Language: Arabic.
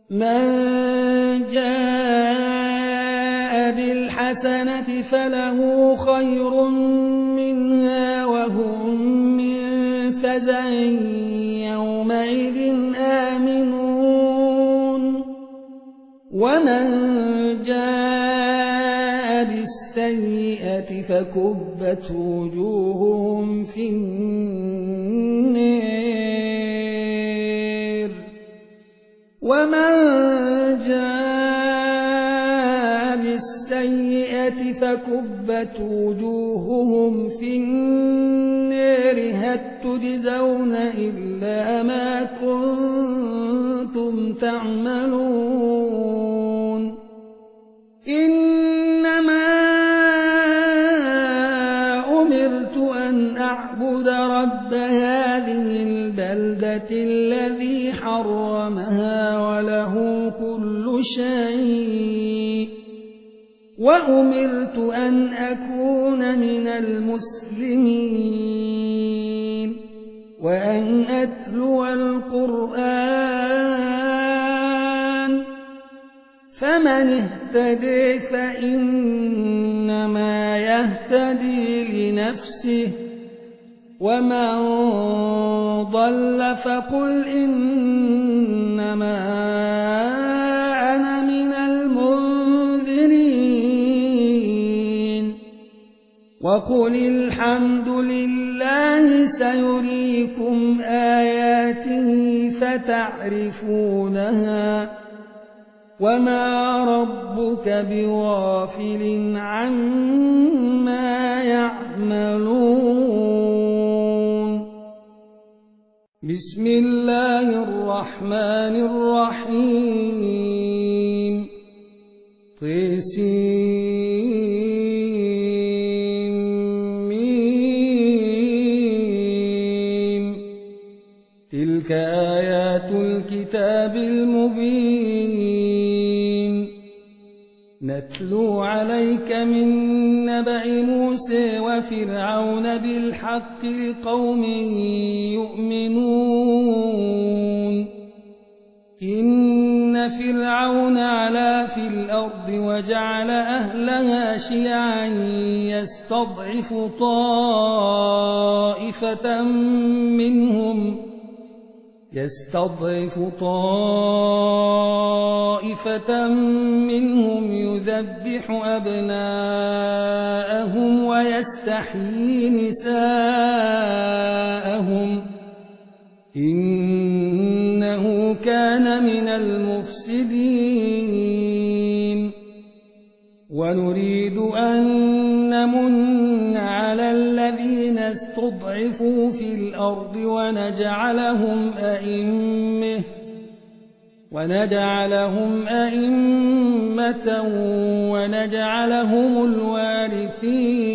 من جاء بالحسنة فله خير منها وهم من فزع يومئذ آمنون ومن جاء بالسيئة فكبت وجوههم في النار ومن جاء بالسيئة فكبت وجوههم في النار هل تجزون إلا ما كنتم تعملون إنما أمرت أن أعبد رب هذه البلدة الذي حرمها وله كل شيء وأمرت أن أكون من المسلمين وأن أتلو القرآن فمن اهتدي فإنما يهتدي لنفسه ومن ضل فقل إنما أنا من المنذرين وقل الحمد لله سيريكم آياته فتعرفونها وما ربك بغافل عما يعملون بسم الله الرحمن الرحيم طسيم تلك آيات الكتاب المبين نتلو عليك من نبأ موسى وفرعون بالحق لقوم يؤمنون إن فرعون علا في الأرض وجعل أهلها شيعا يستضعف طائفة منهم يذبح أبناءهم ويستحيي نساءهم إنه كان من المفسدين ونريد أن نمن على الذين استضعفوا في الأرض ونجعلهم أئمة ونجعلهم الوارثين